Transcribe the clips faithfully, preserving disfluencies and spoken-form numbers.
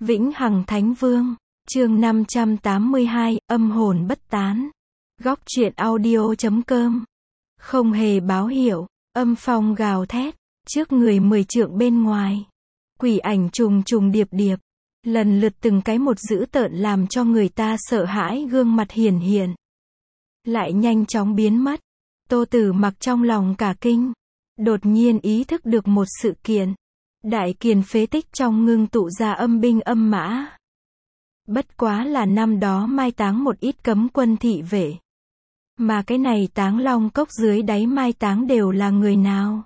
Vĩnh Hằng Thánh Vương, chương năm trăm tám mươi hai, âm hồn bất tán. Góc truyện audio chấm com. Không hề báo hiệu, âm phong gào thét, trước người mười trượng bên ngoài. Quỷ ảnh trùng trùng điệp điệp, lần lượt từng cái một dữ tợn làm cho người ta sợ hãi gương mặt hiển hiện. Lại nhanh chóng biến mất. Tô Tử Mặc trong lòng cả kinh. Đột nhiên ý thức được một sự kiện. Đại kiền phế tích trong ngưng tụ ra âm binh âm mã. Bất quá là năm đó mai táng một ít cấm quân thị vệ. Mà cái này táng long cốc dưới đáy mai táng đều là người nào?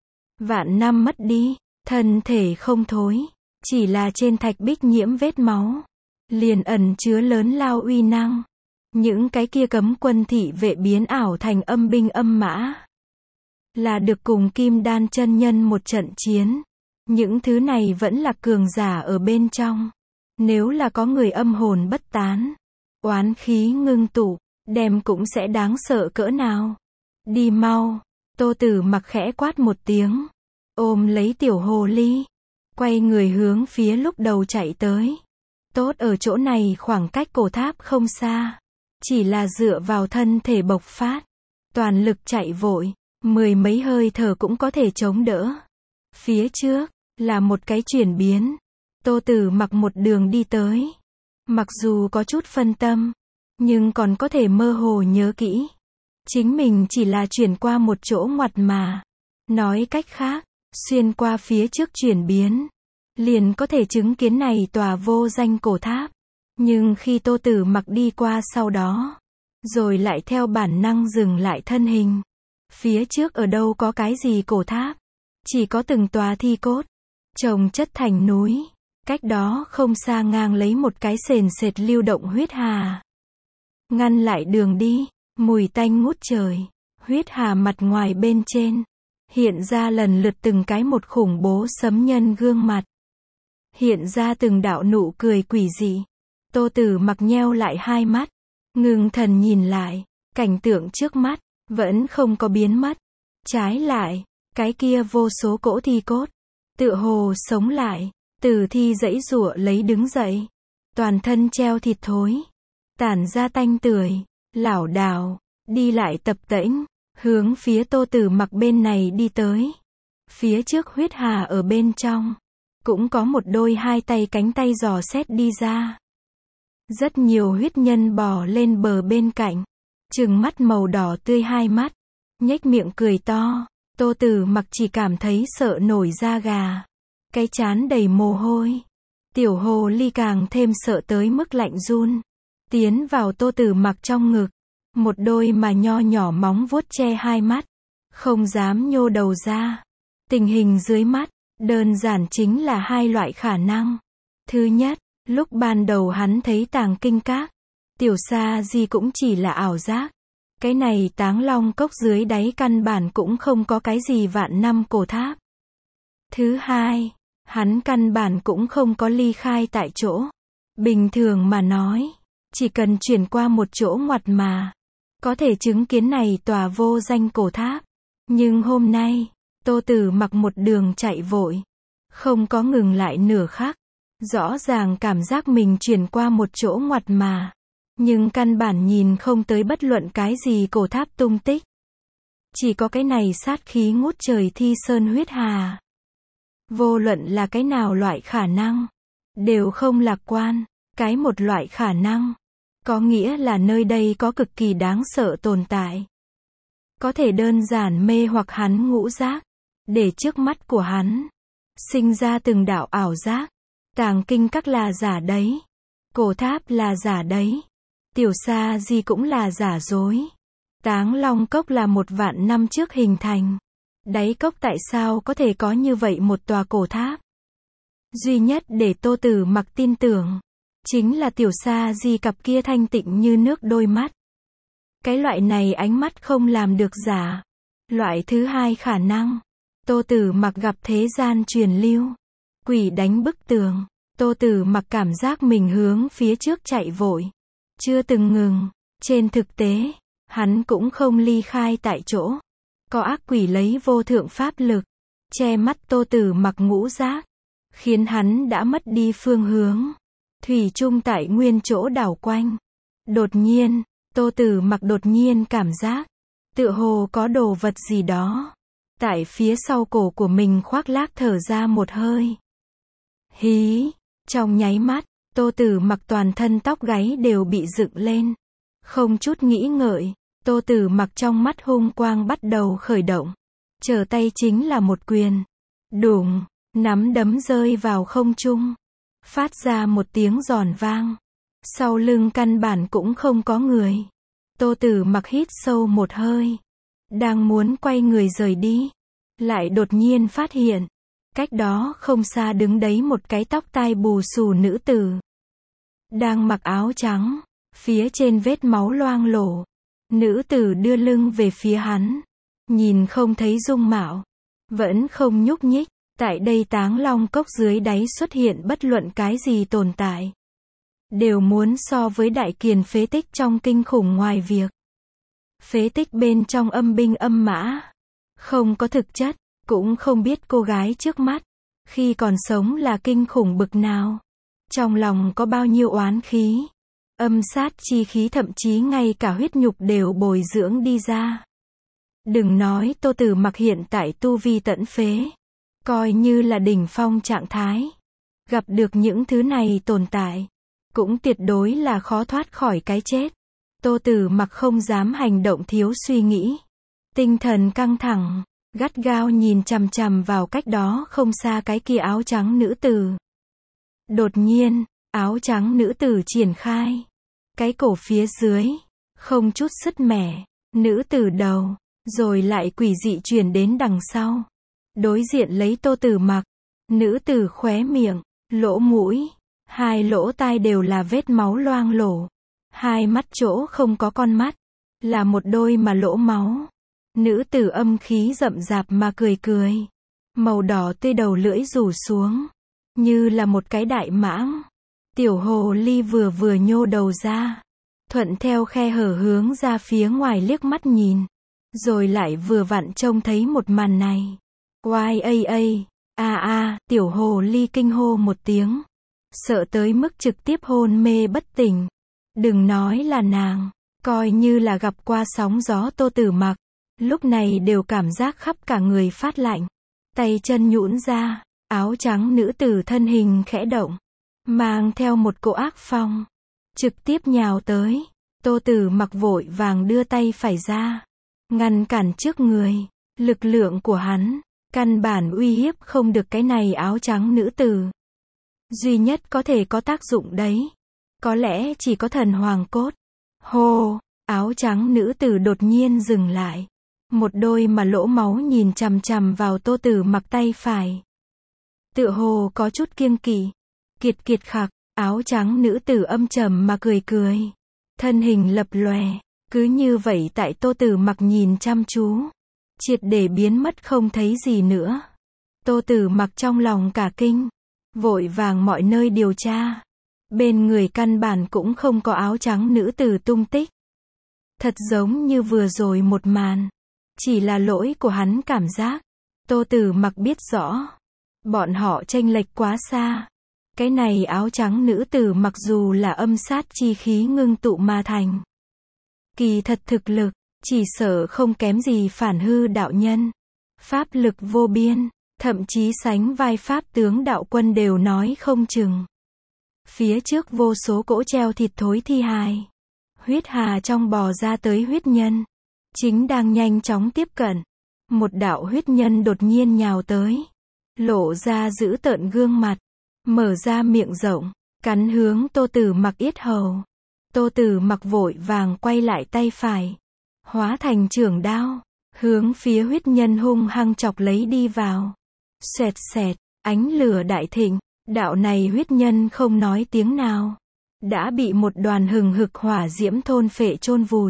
Vạn năm mất đi, thân thể không thối, chỉ là trên thạch bích nhiễm vết máu, liền ẩn chứa lớn lao uy năng. Những cái kia cấm quân thị vệ biến ảo thành âm binh âm mã, là được cùng Kim Đan chân nhân một trận chiến. Những thứ này vẫn là cường giả ở bên trong. Nếu là có người âm hồn bất tán, oán khí ngưng tụ, đem cũng sẽ đáng sợ cỡ nào. Đi mau, Tô Tử Mặc khẽ quát một tiếng, ôm lấy tiểu hồ ly, quay người hướng phía lúc đầu chạy tới. Tốt ở chỗ này khoảng cách cổ tháp không xa, chỉ là dựa vào thân thể bộc phát, toàn lực chạy vội, mười mấy hơi thở cũng có thể chống đỡ. Phía trước là một cái chuyển biến. Tô Tử Mặc một đường đi tới, mặc dù có chút phân tâm, nhưng còn có thể mơ hồ nhớ kỹ. Chính mình chỉ là chuyển qua một chỗ ngoặt mà. Nói cách khác, xuyên qua phía trước chuyển biến, liền có thể chứng kiến này tòa vô danh cổ tháp. Nhưng khi Tô Tử Mặc đi qua sau đó, rồi lại theo bản năng dừng lại thân hình. Phía trước ở đâu có cái gì cổ tháp, chỉ có từng tòa thi cốt, chồng chất thành núi. Cách đó không xa ngang lấy một cái sền sệt lưu động huyết hà. Ngăn lại đường đi, mùi tanh ngút trời. Huyết hà mặt ngoài bên trên, hiện ra lần lượt từng cái một khủng bố sấm nhân gương mặt. Hiện ra từng đạo nụ cười quỷ dị. Tô Tử Mặc nheo lại hai mắt, ngưng thần nhìn lại, cảnh tượng trước mắt, vẫn không có biến mất. Trái lại, cái kia vô số cỗ thi cốt, tựa hồ sống lại. Tử thi giãy giụa lấy đứng dậy, toàn thân treo thịt thối, tản ra tanh tưởi, lảo đảo, đi lại tập tễnh, hướng phía Tô Tử Mặc bên này đi tới. Phía trước huyết hà ở bên trong, cũng có một đôi hai tay cánh tay dò xét đi ra. Rất nhiều huyết nhân bò lên bờ bên cạnh, trừng mắt màu đỏ tươi hai mắt, nhếch miệng cười to. Tô Tử Mặc chỉ cảm thấy sợ nổi da gà. Cái trán đầy mồ hôi. Tiểu hồ ly càng thêm sợ tới mức lạnh run. Tiến vào Tô Tử Mặc trong ngực. Một đôi mà nho nhỏ móng vuốt che hai mắt. Không dám nhô đầu ra. Tình hình dưới mắt, đơn giản chính là hai loại khả năng. Thứ nhất, lúc ban đầu hắn thấy tàng kinh các, tiểu sa di cũng chỉ là ảo giác. Cái này táng long cốc dưới đáy căn bản cũng không có cái gì vạn năm cổ tháp. Thứ hai, hắn căn bản cũng không có ly khai tại chỗ. Bình thường mà nói, chỉ cần chuyển qua một chỗ ngoặt mà, có thể chứng kiến này tòa vô danh cổ tháp. Nhưng hôm nay, Tô Tử Mặc một đường chạy vội, không có ngừng lại nửa khắc. Rõ ràng cảm giác mình chuyển qua một chỗ ngoặt mà, nhưng căn bản nhìn không tới bất luận cái gì cổ tháp tung tích. Chỉ có cái này sát khí ngút trời thi sơn huyết hà. Vô luận là cái nào loại khả năng, đều không lạc quan. Cái một loại khả năng, có nghĩa là nơi đây có cực kỳ đáng sợ tồn tại. Có thể đơn giản mê hoặc hắn ngũ giác, để trước mắt của hắn sinh ra từng đạo ảo giác. Tàng kinh các là giả đấy, cổ tháp là giả đấy, tiểu sa di cũng là giả dối. Táng long cốc là một vạn năm trước hình thành. Đáy cốc tại sao có thể có như vậy một tòa cổ tháp? Duy nhất để Tô Tử Mặc tin tưởng, chính là tiểu sa di cặp kia thanh tịnh như nước đôi mắt. Cái loại này ánh mắt không làm được giả. Loại thứ hai khả năng, Tô Tử Mặc gặp thế gian truyền lưu, quỷ đánh bức tường. Tô Tử Mặc cảm giác mình hướng phía trước chạy vội, chưa từng ngừng. Trên thực tế, hắn cũng không ly khai tại chỗ. Có ác quỷ lấy vô thượng pháp lực che mắt Tô Tử Mặc ngũ giác, khiến hắn đã mất đi phương hướng. Thủy chung tại nguyên chỗ đảo quanh. Đột nhiên, Tô Tử Mặc đột nhiên cảm giác, tựa hồ có đồ vật gì đó tại phía sau cổ của mình khoác lác thở ra một hơi. Hí, trong nháy mắt, Tô Tử Mặc toàn thân tóc gáy đều bị dựng lên. Không chút nghĩ ngợi, Tô Tử Mặc trong mắt hung quang bắt đầu khởi động. Trở tay chính là một quyền. Đùng, nắm đấm rơi vào không trung. Phát ra một tiếng giòn vang. Sau lưng căn bản cũng không có người. Tô Tử Mặc hít sâu một hơi. Đang muốn quay người rời đi. Lại đột nhiên phát hiện. Cách đó không xa đứng đấy một cái tóc tai bù xù nữ tử. Đang mặc áo trắng. Phía trên vết máu loang lổ. Nữ tử đưa lưng về phía hắn. Nhìn không thấy dung mạo. Vẫn không nhúc nhích. Tại đây Táng Long Cốc dưới đáy xuất hiện bất luận cái gì tồn tại. Đều muốn so với đại kiền phế tích trong kinh khủng ngoài việc. Phế tích bên trong âm binh âm mã. Không có thực chất, cũng không biết cô gái trước mắt. Khi còn sống là kinh khủng bực nào. Trong lòng có bao nhiêu oán khí. Âm sát chi khí thậm chí ngay cả huyết nhục đều bồi dưỡng đi ra. Đừng nói Tô Tử Mặc hiện tại tu vi tận phế. Coi như là đỉnh phong trạng thái. Gặp được những thứ này tồn tại. Cũng tuyệt đối là khó thoát khỏi cái chết. Tô Tử Mặc không dám hành động thiếu suy nghĩ. Tinh thần căng thẳng. Gắt gao nhìn chằm chằm vào cách đó không xa cái kia áo trắng nữ tử. Đột nhiên, áo trắng nữ tử triển khai. Cái cổ phía dưới. Không chút sứt mẻ. Nữ tử đầu. Rồi lại quỷ dị chuyển đến đằng sau. Đối diện lấy Tô Tử Mặc. Nữ tử khóe miệng. Lỗ mũi. Hai lỗ tai đều là vết máu loang lổ. Hai mắt chỗ không có con mắt. Là một đôi mà lỗ máu. Nữ tử âm khí rậm rạp mà cười cười. Màu đỏ tươi đầu lưỡi rủ xuống. Như là một cái đại mãng. Tiểu hồ ly vừa vừa nhô đầu ra. Thuận theo khe hở hướng ra phía ngoài liếc mắt nhìn. Rồi lại vừa vặn trông thấy một màn này. Oai a a, a a, tiểu hồ ly kinh hô một tiếng. Sợ tới mức trực tiếp hôn mê bất tỉnh. Đừng nói là nàng, coi như là gặp qua sóng gió Tô Tử Mặc. Lúc này đều cảm giác khắp cả người phát lạnh. Tay chân nhũn ra, áo trắng nữ tử thân hình khẽ động. Mang theo một cỗ ác phong. Trực tiếp nhào tới. Tô Tử Mặc vội vàng đưa tay phải ra. Ngăn cản trước người. Lực lượng của hắn. Căn bản uy hiếp không được cái này áo trắng nữ tử. Duy nhất có thể có tác dụng đấy. Có lẽ chỉ có thần hoàng cốt. Hô, áo trắng nữ tử đột nhiên dừng lại. Một đôi mà lỗ máu nhìn chằm chằm vào Tô Tử Mặc tay phải. Tựa hồ có chút kiêng kỵ. Kiệt kiệt khặc, áo trắng nữ tử âm trầm mà cười cười. Thân hình lập lòe. Cứ như vậy tại Tô Tử Mặc nhìn chăm chú. Triệt để biến mất không thấy gì nữa. Tô Tử Mặc trong lòng cả kinh. Vội vàng mọi nơi điều tra. Bên người căn bản cũng không có áo trắng nữ tử tung tích. Thật giống như vừa rồi một màn. Chỉ là lỗi của hắn cảm giác. Tô Tử Mặc biết rõ. Bọn họ chênh lệch quá xa. Cái này áo trắng nữ tử mặc dù là âm sát chi khí ngưng tụ mà thành. Kỳ thật thực lực. Chỉ sợ không kém gì Phản Hư đạo nhân. Pháp lực vô biên. Thậm chí sánh vai pháp tướng đạo quân đều nói không chừng. Phía trước vô số cỗ treo thịt thối thi hài. Huyết hà trong bò ra tới huyết nhân. Chính đang nhanh chóng tiếp cận. Một đạo huyết nhân đột nhiên nhào tới. Lộ ra giữ tợn gương mặt. Mở ra miệng rộng. Cắn hướng Tô Tử Mặc yết hầu. Tô Tử Mặc vội vàng quay lại tay phải. Hóa thành trường đao. Hướng phía huyết nhân hung hăng chọc lấy đi vào. Xoẹt xẹt, ánh lửa đại thịnh. Đạo này huyết nhân không nói tiếng nào. Đã bị một đoàn hừng hực hỏa diễm thôn phệ chôn vùi.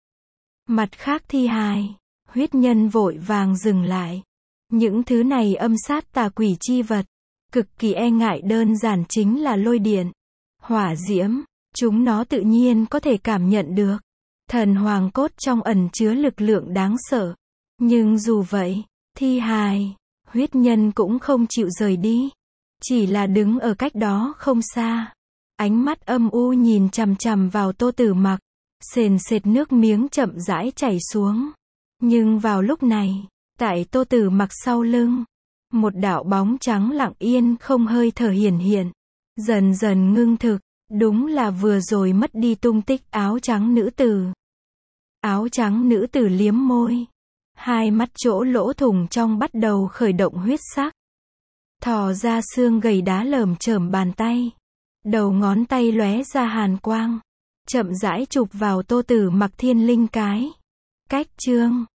Mặt khác thi hài. Huyết nhân vội vàng dừng lại. Những thứ này âm sát tà quỷ chi vật. Cực kỳ e ngại đơn giản chính là lôi điện. Hỏa diễm. Chúng nó tự nhiên có thể cảm nhận được. Thần hoàng cốt trong ẩn chứa lực lượng đáng sợ. Nhưng dù vậy, thi hài, huyết nhân cũng không chịu rời đi. Chỉ là đứng ở cách đó không xa. Ánh mắt âm u nhìn chằm chằm vào Tô Tử Mặc. Sền sệt nước miếng chậm rãi chảy xuống. Nhưng vào lúc này, tại Tô Tử Mặc sau lưng, một đạo bóng trắng lặng yên không hơi thở hiển hiện. Dần dần ngưng thực, đúng là vừa rồi mất đi tung tích áo trắng nữ tử. Áo trắng nữ tử liếm môi. Hai mắt chỗ lỗ thủng trong bắt đầu khởi động huyết sắc. Thò ra xương gầy đá lởm chởm bàn tay. Đầu ngón tay lóe ra hàn quang. Chậm rãi chụp vào Tô Tử Mặc thiên linh cái. Cách chương